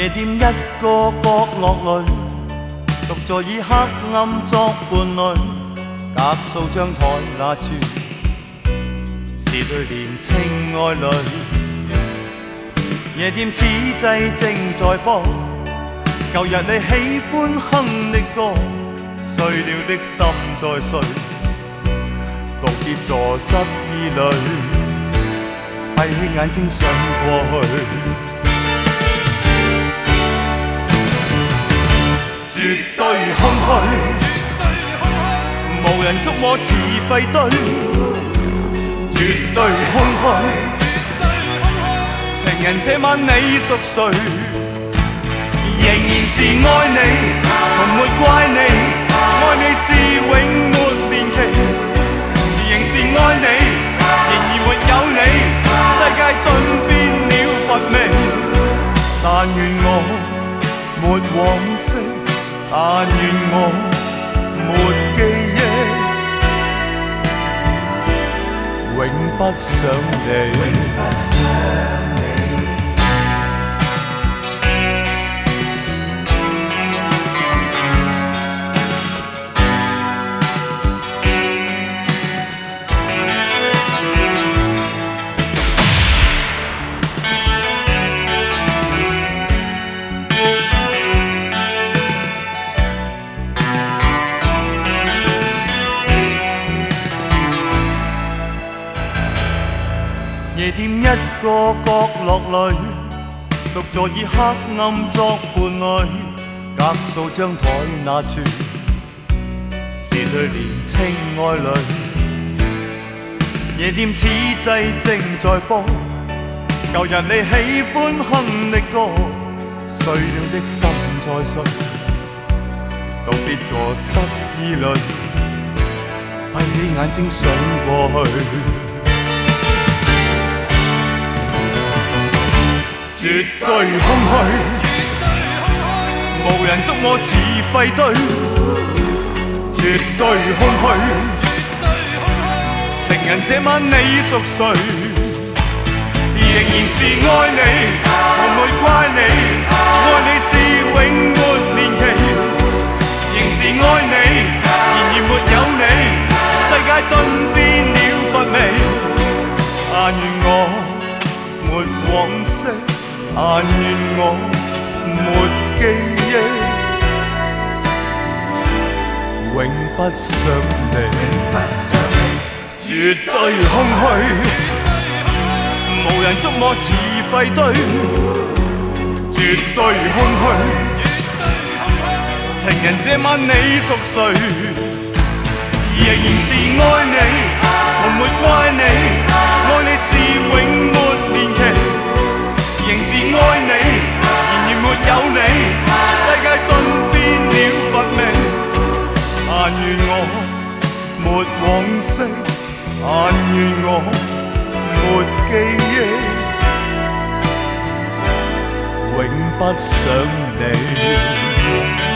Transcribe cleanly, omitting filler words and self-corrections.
夜店一個角落裏，獨坐以黑暗作伴侶，隔數張台那處是對年青愛侶。夜店此際正在播舊日你喜歡哼的歌，碎了的心在睡，獨跌坐失意裏，閉起眼睛想過去。絕對空虛，無人觸摸似廢堆。絕對空虛，情人這晚你熟睡，仍然是愛你，從沒怪你，愛你是永沒年期，仍是愛你，然而沒有你，世界頓變了乏味。但願我沒往昔，但願我沒記憶，永不想你。夜店一個角落裏，獨坐以黑暗作伴侶，隔數張台那處是對年青愛侶。夜店此際正在播舊日你喜歡哼的歌，碎了的心在睡，獨跌坐失意裏，閉起眼睛想過去。絕對空虛，無人觸摸似廢堆。絕對空虛，情人這晚你熟睡，仍然是愛你，從沒怪你，愛你是永沒年期，仍是愛你，然而沒有你，世界頓變了乏味。但願我沒往昔，但願我沒記憶，永不想你。絕對空虛，無人觸摸似廢堆。絕對空虛，情人這晚你熟睡，仍然是愛你，從沒怪你，愛你是永沒年期。仍是愛你，然而沒有你，世界頓變了乏味。但願我沒往昔，但願我沒記憶，永不想你。